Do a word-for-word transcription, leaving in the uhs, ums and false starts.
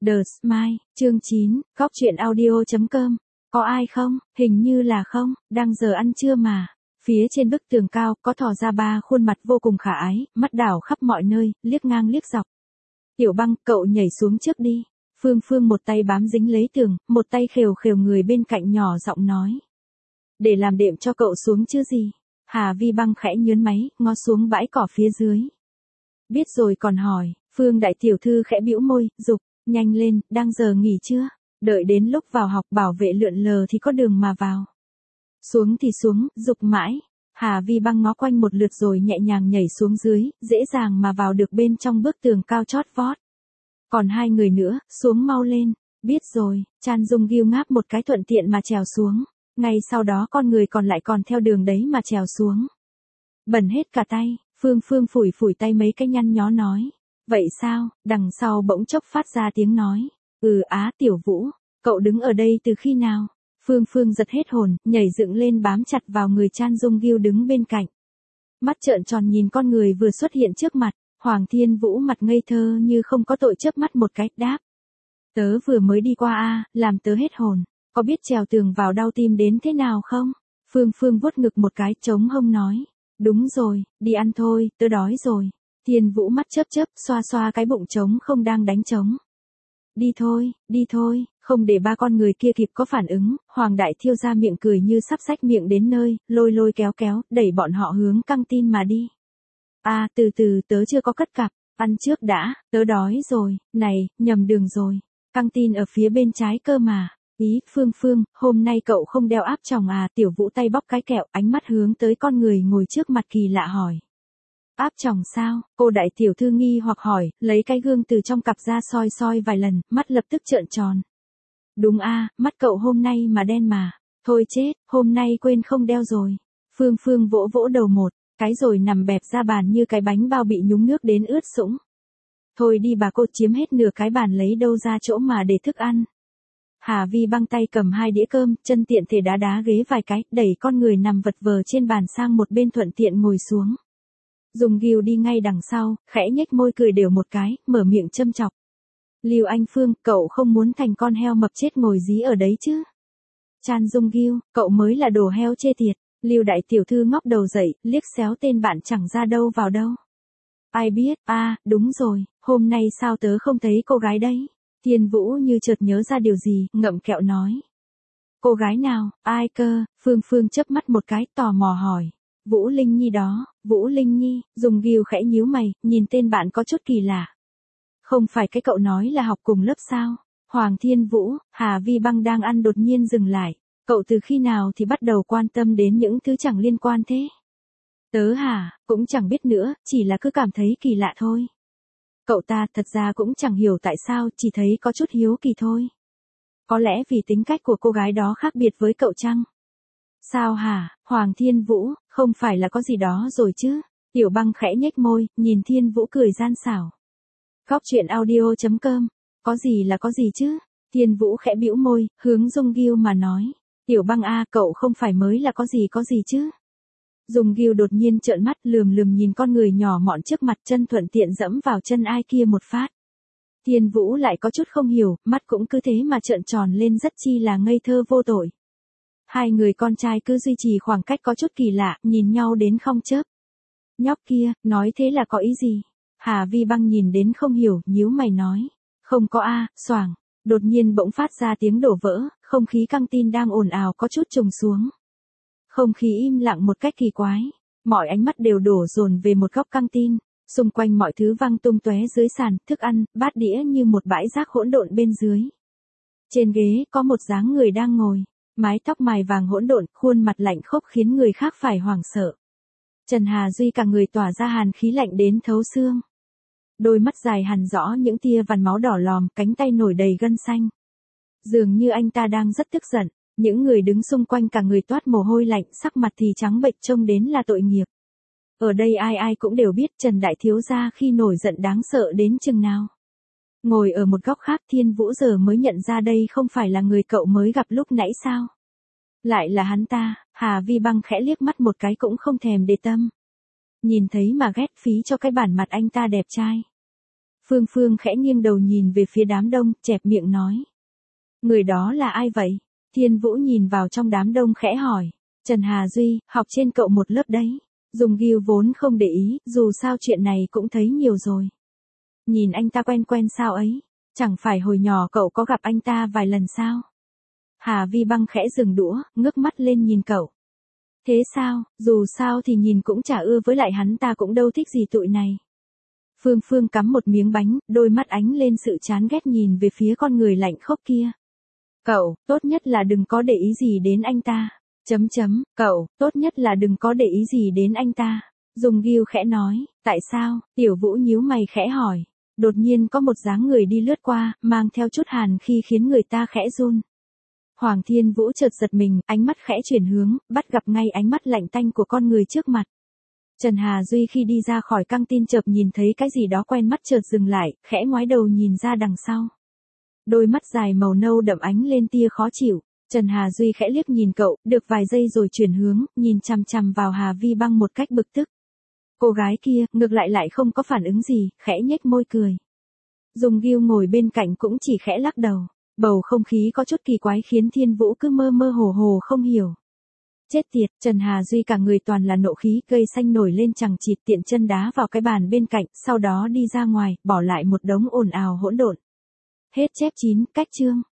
The Smile, chương chín, góc truyện audio chấm com. Có ai không? Hình như là không, đang giờ ăn trưa mà. Phía trên bức tường cao, có thò ra ba khuôn mặt vô cùng khả ái, mắt đảo khắp mọi nơi, liếc ngang liếc dọc. Tiểu Băng, cậu nhảy xuống trước đi. Phương Phương một tay bám dính lấy tường, một tay khều khều người bên cạnh nhỏ giọng nói. Để làm đệm cho cậu xuống chứ gì. Hà Vi Băng khẽ nhớn máy, ngó xuống bãi cỏ phía dưới. Biết rồi còn hỏi, Phương đại tiểu thư khẽ bĩu môi, dục, nhanh lên, đang giờ nghỉ chưa? Đợi đến lúc vào học bảo vệ lượn lờ thì có đường mà vào. Xuống thì xuống, dục mãi. Hà Vi Băng ngó quanh một lượt rồi nhẹ nhàng nhảy xuống dưới, dễ dàng mà vào được bên trong bức tường cao chót vót. Còn hai người nữa, xuống mau lên. Biết rồi, Chan Dung Gil ngáp một cái thuận tiện mà trèo xuống. Ngay sau đó con người còn lại còn theo đường đấy mà trèo xuống. Bẩn hết cả tay, Phương Phương phủi phủi tay mấy cái nhăn nhó nói. Vậy sao? Đằng sau bỗng chốc phát ra tiếng nói. Ừ á Tiểu Vũ, cậu đứng ở đây từ khi nào? Phương Phương giật hết hồn, nhảy dựng lên bám chặt vào người Chan Dung Gil đứng bên cạnh. Mắt trợn tròn nhìn con người vừa xuất hiện trước mặt, Hoàng Thiên Vũ mặt ngây thơ như không có tội chớp mắt một cái, đáp. Tớ vừa mới đi qua a, làm tớ hết hồn, có biết trèo tường vào đau tim đến thế nào không? Phương Phương vuốt ngực một cái trống hông nói. Đúng rồi, đi ăn thôi, tớ đói rồi. Thiên Vũ mắt chớp chớp, xoa xoa cái bụng trống không đang đánh trống. Đi thôi, đi thôi, không để ba con người kia kịp có phản ứng, Hoàng đại thiêu ra miệng cười như sắp xách miệng đến nơi, lôi lôi kéo kéo, đẩy bọn họ hướng căng tin mà đi. À, từ từ, tớ chưa có cất cặp, ăn trước đã, tớ đói rồi, này, nhầm đường rồi, căng tin ở phía bên trái cơ mà. Ý, Phương Phương, hôm nay cậu không đeo áp tròng à? Tiểu Vũ tay bóc cái kẹo, ánh mắt hướng tới con người ngồi trước mặt kỳ lạ hỏi. Áp tròng sao? Cô đại tiểu thư nghi hoặc hỏi, lấy cái gương từ trong cặp ra soi soi vài lần, mắt lập tức trợn tròn. Đúng a, mắt cậu hôm nay mà đen mà. Thôi chết, hôm nay quên không đeo rồi. Phương Phương vỗ vỗ đầu một cái rồi nằm bẹp ra bàn như cái bánh bao bị nhúng nước đến ướt sũng. Thôi đi bà cô, chiếm hết nửa cái bàn lấy đâu ra chỗ mà để thức ăn. Hà Vi Băng tay cầm hai đĩa cơm, chân tiện thể đá đá ghế vài cái, đẩy con người nằm vật vờ trên bàn sang một bên thuận tiện ngồi xuống. Dung Gil đi ngay đằng sau, khẽ nhếch môi cười đều một cái, mở miệng châm chọc. Lưu Anh Phương, cậu không muốn thành con heo mập chết ngồi dí ở đấy chứ? Chan Dung Gil, cậu mới là đồ heo chê tiệt. Lưu đại tiểu thư ngóc đầu dậy, liếc xéo tên bạn chẳng ra đâu vào đâu. Ai biết, a, à, đúng rồi, hôm nay sao tớ không thấy cô gái đấy? Thiên Vũ như chợt nhớ ra điều gì, ngậm kẹo nói. Cô gái nào, ai cơ? Phương Phương chớp mắt một cái, tò mò hỏi. Vũ Linh Nhi đó, Vũ Linh Nhi. Dung Gil khẽ nhíu mày, nhìn tên bạn có chút kỳ lạ. Không phải cái cậu nói là học cùng lớp sao? Hoàng Thiên Vũ, Hà Vi Băng đang ăn đột nhiên dừng lại. Cậu từ khi nào thì bắt đầu quan tâm đến những thứ chẳng liên quan thế? Tớ hả, cũng chẳng biết nữa, chỉ là cứ cảm thấy kỳ lạ thôi. Cậu ta thật ra cũng chẳng hiểu tại sao, chỉ thấy có chút hiếu kỳ thôi. Có lẽ vì tính cách của cô gái đó khác biệt với cậu chăng? Sao hả, Hoàng Thiên Vũ, không phải là có gì đó rồi chứ? Tiểu Băng khẽ nhếch môi, nhìn Thiên Vũ cười gian xảo. Góc truyện audio chấm com, có gì là có gì chứ? Thiên Vũ khẽ bĩu môi, hướng Dung Gil mà nói. Tiểu Băng a, cậu không phải mới là có gì có gì chứ? Dung Gil đột nhiên trợn mắt lườm lườm nhìn con người nhỏ mọn trước mặt, chân thuận tiện dẫm vào chân ai kia một phát. Thiên Vũ lại có chút không hiểu, mắt cũng cứ thế mà trợn tròn lên rất chi là ngây thơ vô tội. Hai người con trai cứ duy trì khoảng cách có chút kỳ lạ, nhìn nhau đến không chớp. Nhóc kia, nói thế là có ý gì? Hà Vi Băng nhìn đến không hiểu, nhíu mày nói. Không có a, xoảng. Đột nhiên bỗng phát ra tiếng đổ vỡ, không khí căng tin đang ồn ào có chút trùng xuống. Không khí im lặng một cách kỳ quái. Mọi ánh mắt đều đổ dồn về một góc căng tin. Xung quanh mọi thứ văng tung tóe dưới sàn, thức ăn, bát đĩa như một bãi rác hỗn độn bên dưới. Trên ghế có một dáng người đang ngồi. Mái tóc mài vàng hỗn độn, khuôn mặt lạnh khốc khiến người khác phải hoảng sợ. Trần Hà Duy cả người tỏa ra hàn khí lạnh đến thấu xương. Đôi mắt dài hằn rõ những tia vằn máu đỏ lòm, cánh tay nổi đầy gân xanh. Dường như anh ta đang rất tức giận. Những người đứng xung quanh cả người toát mồ hôi lạnh, sắc mặt thì trắng bệch trông đến là tội nghiệp. Ở đây ai ai cũng đều biết Trần Đại Thiếu Gia khi nổi giận đáng sợ đến chừng nào. Ngồi ở một góc khác, Thiên Vũ giờ mới nhận ra đây không phải là người cậu mới gặp lúc nãy sao. Lại là hắn ta. Hà Vi Băng khẽ liếc mắt một cái cũng không thèm để tâm. Nhìn thấy mà ghét phí cho cái bản mặt anh ta đẹp trai. Phương Phương khẽ nghiêng đầu nhìn về phía đám đông, chẹp miệng nói. Người đó là ai vậy? Thiên Vũ nhìn vào trong đám đông khẽ hỏi. Trần Hà Duy, học trên cậu một lớp đấy. Dung Gil vốn không để ý, dù sao chuyện này cũng thấy nhiều rồi. Nhìn anh ta quen quen sao ấy, chẳng phải hồi nhỏ cậu có gặp anh ta vài lần sao? Hà Vi Băng khẽ dừng đũa, ngước mắt lên nhìn cậu. Thế sao, dù sao thì nhìn cũng chả ưa, với lại hắn ta cũng đâu thích gì tụi này. Phương Phương cắm một miếng bánh, đôi mắt ánh lên sự chán ghét nhìn về phía con người lạnh khốc kia. Cậu, tốt nhất là đừng có để ý gì đến anh ta. Chấm chấm, cậu, tốt nhất là đừng có để ý gì đến anh ta. Dung Gil khẽ nói, tại sao? Tiểu Vũ nhíu mày khẽ hỏi. Đột nhiên có một dáng người đi lướt qua, mang theo chút hàn khi khiến người ta khẽ run. Hoàng Thiên Vũ chợt giật mình, ánh mắt khẽ chuyển hướng, bắt gặp ngay ánh mắt lạnh tanh của con người trước mặt. Trần Hà Duy khi đi ra khỏi căng tin chợt nhìn thấy cái gì đó quen mắt chợt dừng lại, khẽ ngoái đầu nhìn ra đằng sau. Đôi mắt dài màu nâu đậm ánh lên tia khó chịu. Trần Hà Duy khẽ liếc nhìn cậu, được vài giây rồi chuyển hướng, nhìn chằm chằm vào Hà Vi Băng một cách bực tức. Cô gái kia, ngược lại lại không có phản ứng gì, khẽ nhếch môi cười. Dung Gil ngồi bên cạnh cũng chỉ khẽ lắc đầu. Bầu không khí có chút kỳ quái khiến Thiên Vũ cứ mơ mơ hồ hồ không hiểu. Chết tiệt, Trần Hà Duy cả người toàn là nộ khí, cây xanh nổi lên chằng chịt, tiện chân đá vào cái bàn bên cạnh, sau đó đi ra ngoài, bỏ lại một đống ồn ào hỗn độn. Hết chép chín, cách chương.